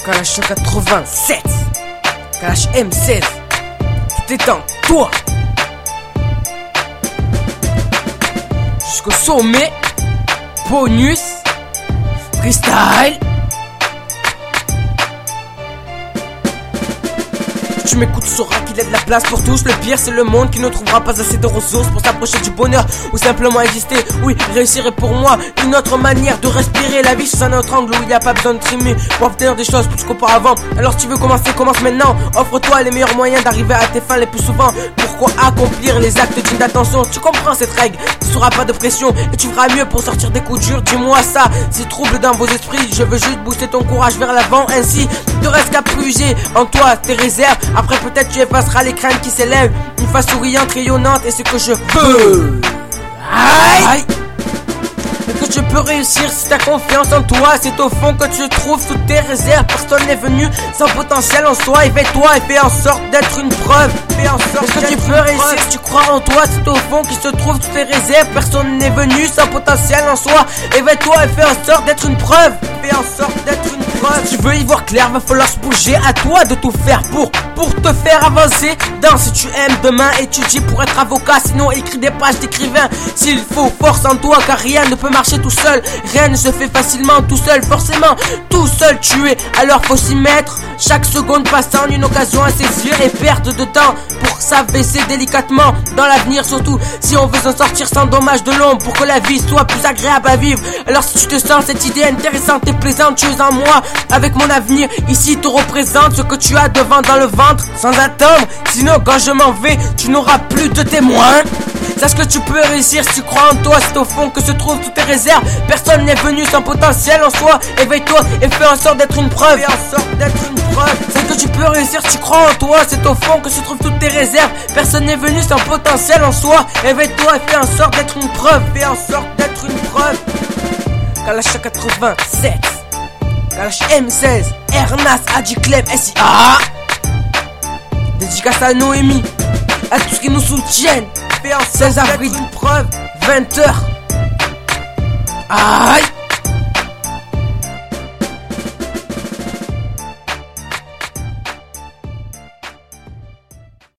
Kalash 87, Kalash M16, tout est en toi. Jusqu'au sommet, bonus, freestyle. Si tu m'écoutes, tu sauras qu'il y a de la place pour tous. Le pire, c'est le monde qui ne trouvera pas assez de ressources pour s'approcher du bonheur ou simplement exister. Oui, réussir est pour moi une autre manière de respirer la vie sous un autre angle où il n'y a pas besoin de trimer pour obtenir des choses plus qu'auparavant. Alors si tu veux commencer, commence maintenant. Offre-toi les meilleurs moyens d'arriver à tes fins les plus souvent. Pourquoi accomplir les actes dignes d'attention? Tu comprends cette règle, tu n'auras pas de pression et tu feras mieux pour sortir des coups durs. Dis-moi ça, si trouble dans vos esprits. Je veux juste booster ton courage vers l'avant. Ainsi, il te reste qu'à puiser en toi tes réserves. Après peut-être tu effaceras les craintes qui s'élèvent. Une face souriante, rayonnante et ce que je veux. Aïe. Mais que tu peux réussir si t'as confiance en toi. C'est au fond que tu trouves toutes tes réserves. Personne n'est venu sans potentiel en soi. Éveille-toi et fais en sorte d'être une preuve. Fais en sorte que tu peux réussir si tu crois en toi. C'est au fond qu'il se trouve toutes tes réserves. Personne n'est venu sans potentiel en soi. Éveille-toi et fais en sorte d'être une preuve. Fais en sorte d'être une preuve. Si tu veux y voir clair, va falloir se bouger. À toi de tout faire pour te faire avancer. Si tu aimes demain, étudie pour être avocat. Sinon écris des pages d'écrivain. S'il faut, force en toi, car rien ne peut marcher tout seul. Rien ne se fait facilement tout seul. Forcément, tout seul tu es. Alors faut s'y mettre. Chaque seconde passant, une occasion à saisir. Et perte de temps pour s'abaisser délicatement dans l'avenir. Surtout si on veut s'en sortir sans dommage de l'ombre, pour que la vie soit plus agréable à vivre. Alors si tu te sens cette idée intéressante et plaisante, tu es en moi. Avec mon avenir, ici te représente ce que tu as devant dans le ventre. Sans attendre, sinon quand je m'en vais, tu n'auras plus de témoins. Sache que tu peux réussir si tu crois en toi. C'est au fond que se trouvent toutes tes réserves. Personne n'est venu sans potentiel en soi. Éveille-toi et fais en sorte d'être une preuve. Fais en sorte d'être une preuve. Sache que tu peux réussir si tu crois en toi. C'est au fond que se trouvent toutes tes réserves. Personne n'est venu sans potentiel en soi. Éveille-toi et fais en sorte d'être une preuve. Fais en sorte d'être une preuve. Kalash 87, Kalash M16, Ernast, Adicleb, SIA. Dédicace à Noémie, à tous qui nous soutiennent. Fais en 16 avril, une preuve, 20h. Aïe.